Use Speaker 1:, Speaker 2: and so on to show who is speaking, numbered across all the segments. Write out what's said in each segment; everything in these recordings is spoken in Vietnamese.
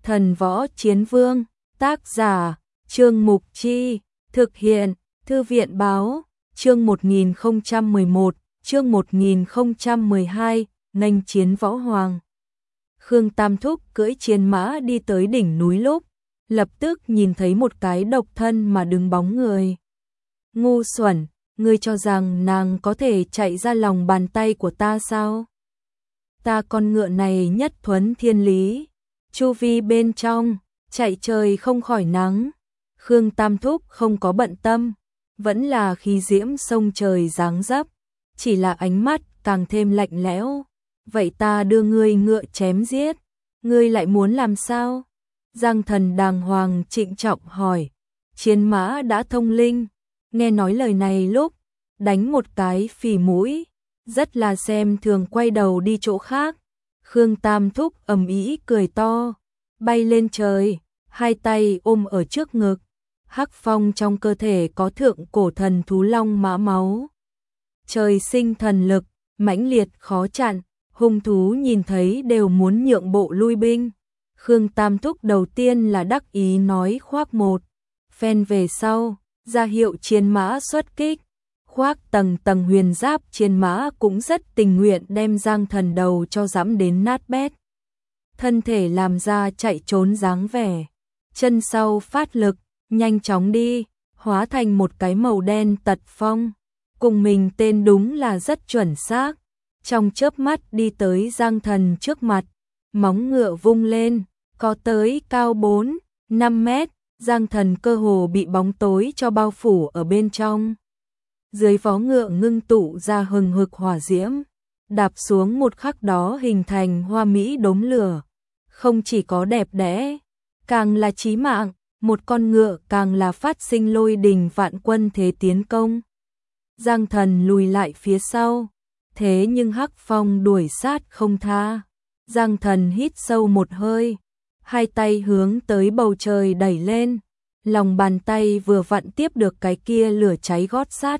Speaker 1: Thần Võ Chiến Vương, tác giả, Trương Mục Chi, thực hiện, Thư viện Báo, chương 1011, chương 1012, nghênh chiến võ hoàng. Khương Tam Thúc cưỡi chiến mã đi tới đỉnh núi lúc, lập tức nhìn thấy một cái độc thân mà đứng bóng người. Ngu xuẩn, ngươi cho rằng nàng có thể chạy ra lòng bàn tay của ta sao? Ta con ngựa này nhất thuấn thiên lý, chu vi bên trong, chạy trời không khỏi nắng. Khương Tam Thúc không có bận tâm, vẫn là khí diễm sông trời dáng dấp, chỉ là ánh mắt càng thêm lạnh lẽo. Vậy ta đưa ngươi ngựa chém giết, ngươi lại muốn làm sao? Giang Thần đàng hoàng trịnh trọng hỏi. Chiến mã đã thông linh, nghe nói lời này lúc, đánh một cái phì mũi, rất là xem thường quay đầu đi chỗ khác. Khương Tam Thúc ầm ĩ cười to, bay lên trời, hai tay ôm ở trước ngực. Hắc phong trong cơ thể có thượng cổ thần thú long mã máu. Trời sinh thần lực, mãnh liệt khó chặn, hung thú nhìn thấy đều muốn nhượng bộ lui binh. Khương Tam Thúc đầu tiên là đắc ý nói khoác một phen về sau, ra hiệu chiến mã xuất kích. Khoác tầng tầng huyền giáp chiến mã cũng rất tình nguyện đem Giang Thần đầu cho dẫm đến nát bét. Thân thể làm ra chạy trốn dáng vẻ, chân sau phát lực, nhanh chóng đi, hóa thành một cái màu đen tật phong. Cùng mình tên đúng là rất chuẩn xác. Trong chớp mắt đi tới Giang Thần trước mặt, móng ngựa vung lên, có tới cao 4-5 mét, Giang Thần cơ hồ bị bóng tối cho bao phủ ở bên trong. Dưới vó ngựa ngưng tụ ra hừng hực hỏa diễm, đạp xuống một khắc đó hình thành hoa mỹ đốm lửa. Không chỉ có đẹp đẽ, càng là chí mạng, một con ngựa càng là phát sinh lôi đình vạn quân thế tiến công. Giang Thần lùi lại phía sau, thế nhưng Hắc Phong đuổi sát không tha. Giang Thần hít sâu một hơi, hai tay hướng tới bầu trời đẩy lên, lòng bàn tay vừa vặn tiếp được cái kia lửa cháy gót sắt.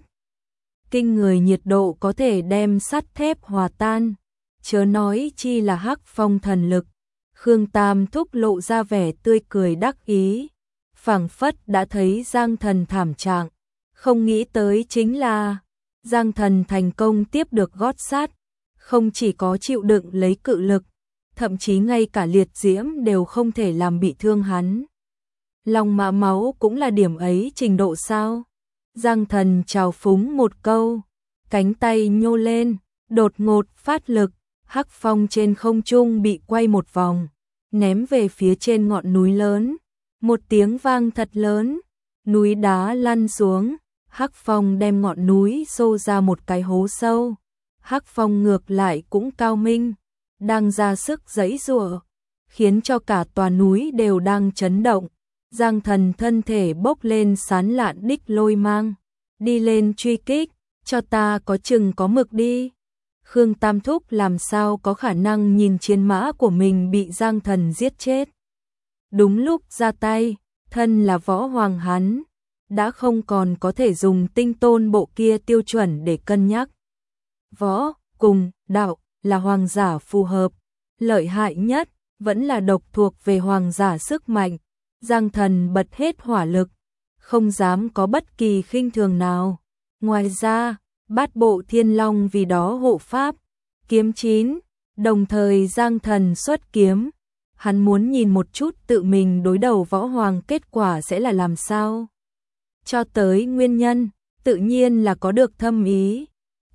Speaker 1: Kinh người nhiệt độ có thể đem sắt thép hòa tan, chớ nói chi là Hắc Phong thần lực. Khương Tam Thúc lộ ra vẻ tươi cười đắc ý, phảng phất đã thấy Giang Thần thảm trạng, không nghĩ tới chính là Giang Thần thành công tiếp được gót sắt, không chỉ có chịu đựng lấy cự lực, thậm chí ngay cả liệt diễm đều không thể làm bị thương hắn. Long mã máu cũng là điểm ấy trình độ sao? Giang Thần trào phúng một câu, cánh tay nhô lên, đột ngột phát lực, Hắc Phong trên không trung bị quay một vòng, ném về phía trên ngọn núi lớn. Một tiếng vang thật lớn, núi đá lăn xuống, Hắc Phong đem ngọn núi xô ra một cái hố sâu. Hắc Phong ngược lại cũng cao minh, đang ra sức giãy giụa, khiến cho cả tòa núi đều đang chấn động. Giang Thần thân thể bốc lên sán lạn đích lôi mang, đi lên truy kích, cho ta có chừng có mực đi. Khương Tam Thúc làm sao có khả năng nhìn chiến mã của mình bị Giang Thần giết chết. Đúng lúc ra tay, thân là võ hoàng hắn, đã không còn có thể dùng tinh tôn bộ kia tiêu chuẩn để cân nhắc. Võ, cùng, đạo, là hoàng giả phù hợp, lợi hại nhất, vẫn là độc thuộc về hoàng giả sức mạnh. Giang Thần bật hết hỏa lực, không dám có bất kỳ khinh thường nào. Ngoài ra, bát bộ thiên long vì đó hộ pháp, kiếm 9, đồng thời Giang Thần xuất kiếm. Hắn muốn nhìn một chút tự mình đối đầu võ hoàng kết quả sẽ là làm sao. Cho tới nguyên nhân, tự nhiên là có được thâm ý.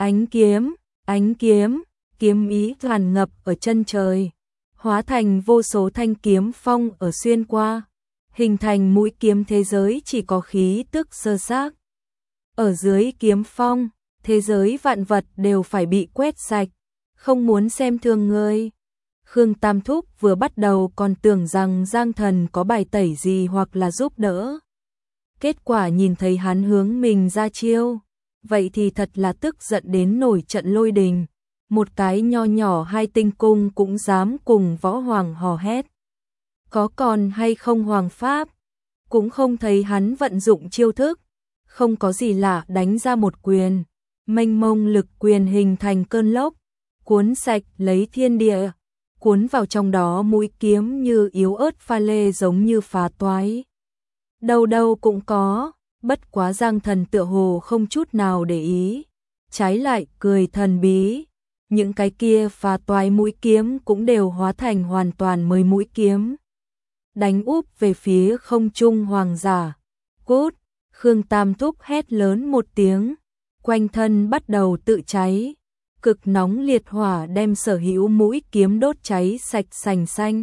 Speaker 1: Ánh kiếm, kiếm ý tràn ngập ở chân trời, hóa thành vô số thanh kiếm phong ở xuyên qua, hình thành mũi kiếm thế giới chỉ có khí tức sơ xác. Ở dưới kiếm phong, thế giới vạn vật đều phải bị quét sạch, không muốn xem thường người. Khương Tam Thúc vừa bắt đầu còn tưởng rằng Giang Thần có bài tẩy gì hoặc là giúp đỡ. Kết quả nhìn thấy hắn hướng mình ra chiêu, vậy thì thật là tức giận đến nổi trận lôi đình. Một cái nho nhỏ hai tinh cung cũng dám cùng võ hoàng hò hét. Có còn hay không hoàng pháp, cũng không thấy hắn vận dụng chiêu thức. Không có gì lạ đánh ra một quyền, mênh mông lực quyền hình thành cơn lốc, cuốn sạch lấy thiên địa. cuốn vào trong đó mũi kiếm như yếu ớt pha lê giống như phá toái. Đâu đâu cũng có, bất quá Giang Thần tựa hồ không chút nào để ý, trái lại cười thần bí. Những cái kia phá toái mũi kiếm cũng đều hóa thành hoàn toàn mới mũi kiếm. Đánh úp về phía không trung hoàng giả. Cút! Khương Tam Thúc hét lớn một tiếng, quanh thân bắt đầu tự cháy. Cực nóng liệt hỏa đem sở hữu mũi kiếm đốt cháy sạch sành xanh.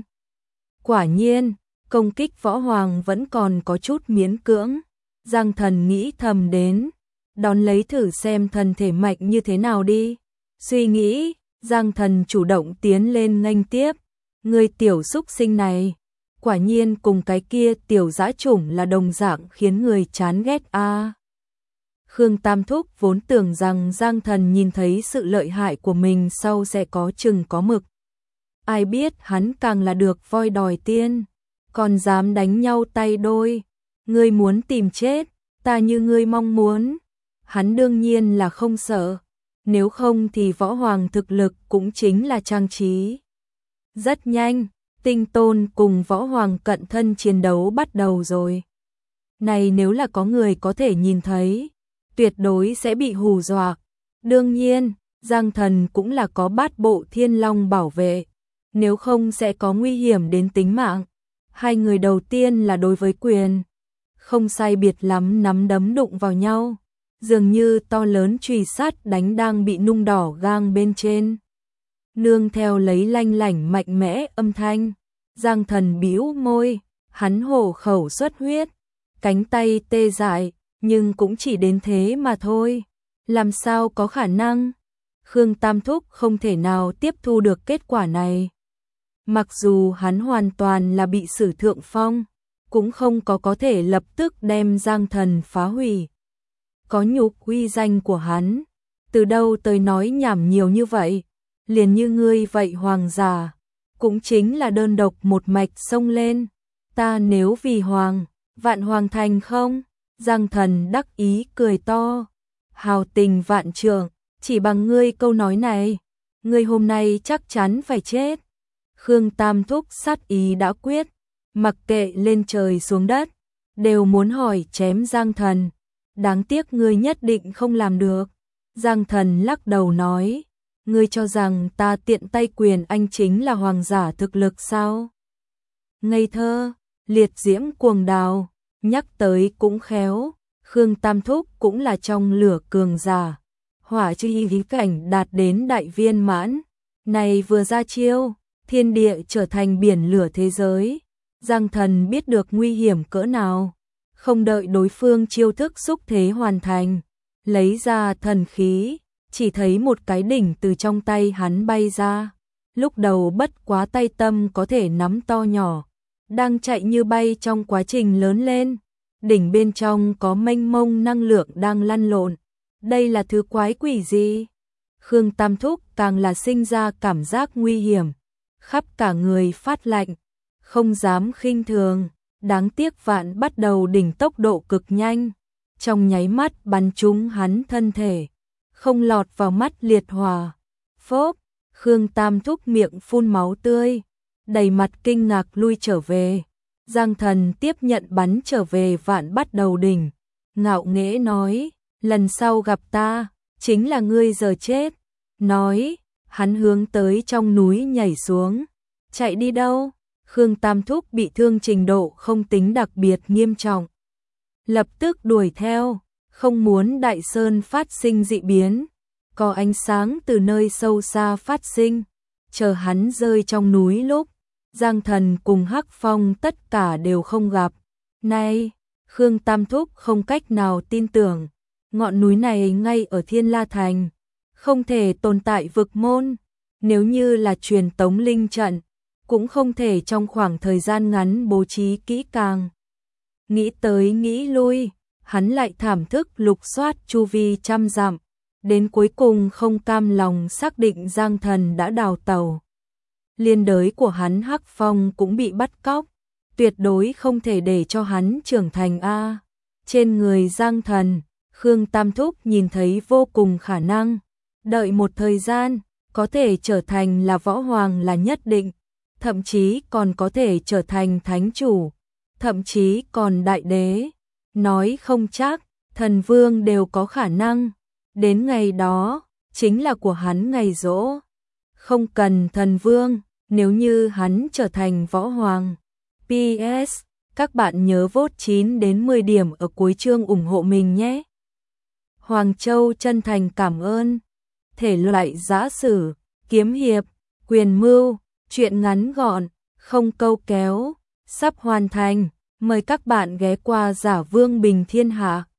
Speaker 1: Quả nhiên, công kích võ hoàng vẫn còn có chút miễn cưỡng. Giang Thần nghĩ thầm đến, đón lấy thử xem thân thể mạnh như thế nào đi. Suy nghĩ, Giang Thần chủ động tiến lên nghênh tiếp. Người tiểu xúc sinh này, quả nhiên cùng cái kia tiểu dã chủng là đồng dạng khiến người chán ghét a. Khương Tam Thúc vốn tưởng rằng Giang Thần nhìn thấy sự lợi hại của mình sau sẽ có chừng có mực. Ai biết hắn càng là được voi đòi tiên, còn dám đánh nhau tay đôi. Ngươi muốn tìm chết, ta như ngươi mong muốn. Hắn đương nhiên là không sợ, nếu không thì võ hoàng thực lực cũng chính là trang trí. Rất nhanh, Tinh Tôn cùng võ hoàng cận thân chiến đấu bắt đầu rồi. Này nếu là có người có thể nhìn thấy, tuyệt đối sẽ bị hù dọa. Đương nhiên, Giang Thần cũng là có bát bộ thiên long bảo vệ, nếu không sẽ có nguy hiểm đến tính mạng. Hai người đầu tiên là đối với quyền, không sai biệt lắm nắm đấm đụng vào nhau, dường như to lớn chùy sắt đánh đang bị nung đỏ gang bên trên. Nương theo lấy lanh lảnh mạnh mẽ âm thanh, Giang Thần bĩu môi, hắn hổ khẩu xuất huyết, cánh tay tê dại, nhưng cũng chỉ đến thế mà thôi. Làm sao có khả năng? Khương Tam Thúc không thể nào tiếp thu được kết quả này. Mặc dù hắn hoàn toàn là bị sử thượng phong, cũng không có thể lập tức đem Giang Thần phá hủy. Có nhục uy danh của hắn, từ đâu tới nói nhảm nhiều như vậy, liền như ngươi vậy hoàng giả, cũng chính là đơn độc một mạch xông lên. Ta nếu vì hoàng, vạn hoàng thành không? Giang Thần đắc ý cười to, hào tình vạn trượng, chỉ bằng ngươi câu nói này, ngươi hôm nay chắc chắn phải chết. Khương Tam Thúc sát ý đã quyết, mặc kệ lên trời xuống đất, đều muốn hỏi chém Giang Thần. Đáng tiếc ngươi nhất định không làm được. Giang Thần lắc đầu nói, ngươi cho rằng ta tiện tay quyền anh chính là hoàng giả thực lực sao? Ngây thơ, liệt diễm cuồng đào, nhắc tới cũng khéo, Khương Tam Thúc cũng là trong lửa cường giả. Hỏa chi ý cảnh đạt đến đại viên mãn, này vừa ra chiêu, thiên địa trở thành biển lửa thế giới. Giang Thần biết được nguy hiểm cỡ nào, không đợi đối phương chiêu thức xúc thế hoàn thành, lấy ra thần khí, chỉ thấy một cái đỉnh từ trong tay hắn bay ra. Lúc đầu bất quá tay tâm có thể nắm to nhỏ, đang chạy như bay trong quá trình lớn lên. Đỉnh bên trong có mênh mông năng lượng đang lăn lộn. Đây là thứ quái quỷ gì? Khương Tam Thúc càng là sinh ra cảm giác nguy hiểm, khắp cả người phát lạnh, không dám khinh thường. Đáng tiếc vạn bắt đầu đỉnh tốc độ cực nhanh, trong nháy mắt bắn trúng hắn thân thể, không lọt vào mắt liệt hỏa. Phốp, Khương Tam Thúc miệng phun máu tươi, đầy mặt kinh ngạc lui trở về. Giang Thần tiếp nhận bắn trở về vạn bắt đầu đỉnh, ngạo nghễ nói, lần sau gặp ta, chính là ngươi giờ chết. Nói, hắn hướng tới trong núi nhảy xuống. Chạy đi đâu? Khương Tam Thúc bị thương trình độ không tính đặc biệt nghiêm trọng, lập tức đuổi theo, không muốn Đại Sơn phát sinh dị biến. Có ánh sáng từ nơi sâu xa phát sinh, chờ hắn rơi trong núi lúc, Giang Thần cùng Hắc Phong tất cả đều không gặp. Này, Khương Tam Thúc không cách nào tin tưởng, ngọn núi này ngay ở Thiên La Thành, không thể tồn tại vực môn, nếu như là truyền tống linh trận, cũng không thể trong khoảng thời gian ngắn bố trí kỹ càng. Nghĩ tới nghĩ lui, hắn lại thảm thức lục soát chu vi trăm dặm, đến cuối cùng không cam lòng xác định Giang Thần đã đào tẩu. Liên đới của hắn Hắc Phong cũng bị bắt cóc, tuyệt đối không thể để cho hắn trưởng thành a. Trên người Giang Thần, Khương Tam Thúc nhìn thấy vô cùng khả năng, đợi một thời gian, có thể trở thành là võ hoàng là nhất định, thậm chí còn có thể trở thành thánh chủ, thậm chí còn đại đế. Nói không chắc, thần vương đều có khả năng. Đến ngày đó, chính là của hắn ngày giỗ. Không cần thần vương, nếu như hắn trở thành võ hoàng. PS, các bạn nhớ vote 9 đến 10 điểm ở cuối chương ủng hộ mình nhé. Hoàng Châu chân thành cảm ơn. Thể loại giã sử, kiếm hiệp, quyền mưu, truyện ngắn gọn, không câu kéo, sắp hoàn thành. Mời các bạn ghé qua Giả Vương Bình Thiên Hạ.